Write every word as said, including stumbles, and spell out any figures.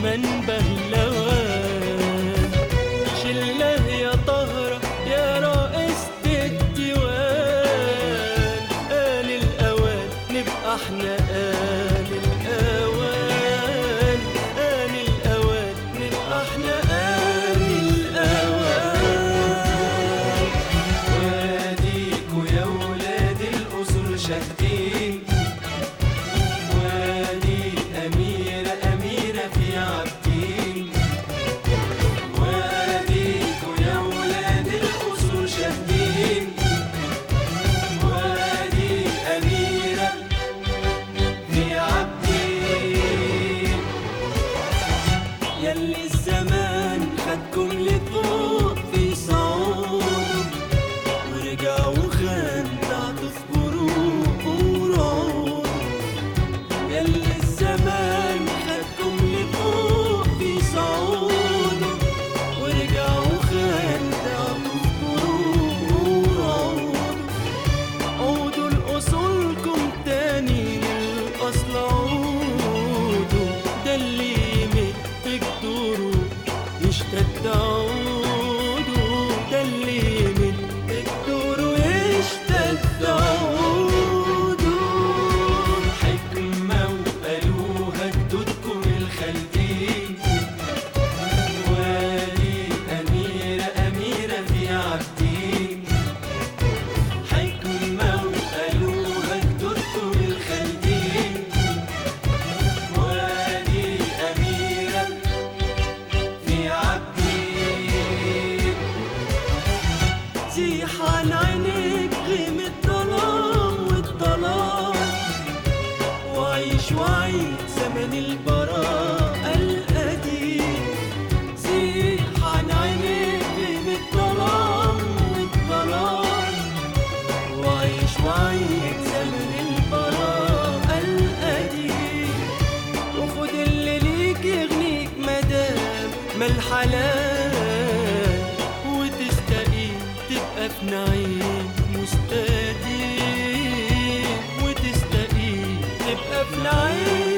من بهلوان. شله يا طهرة يا رئيسة الديوان، آن الأوان نبقى احنا آن الأوان، آن الأوان نبقى احنا آن الأوان. واديكوا يا ولاد الأصول شاهدين، وادي أميرة أميرة في عابدين. واديكوا يا ولاد الأصول شاهدين، وادي أميرة في عابدين. يلي الزمان خدكم لفوق في صعود، ورجع وخان ضعتوا في جروح ورعود. يلي الزمان خدكم لفوق في صعود، ورجع وخان ضعتوا في جروح ورعود. عودوا لأصولكم تاني للأصل عودوا، ده اللي يمد بجدوره يشتد عودوا، ده اللي يمد بجدوره يشتد عودوا. حكمة وقالوها جدودكم الخالدين، وادي أميرة أميرة في عابدين. حكمة وقالوها جدودكم الخالدين، وادي أميرة في عابدين. زيح عن عينيك غيم الظلام والضلال، وعيش وعيد زمن البراءة القديم. زيح عن عينيك غيم الظلام والضلال، وعيش وعيد زمن البراءة القديم. وخد اللي ليك يغنيك مدام ما الحلال، وتستقيم تبقى في نعيم مستديم، وتستقيم تبقى في نعيم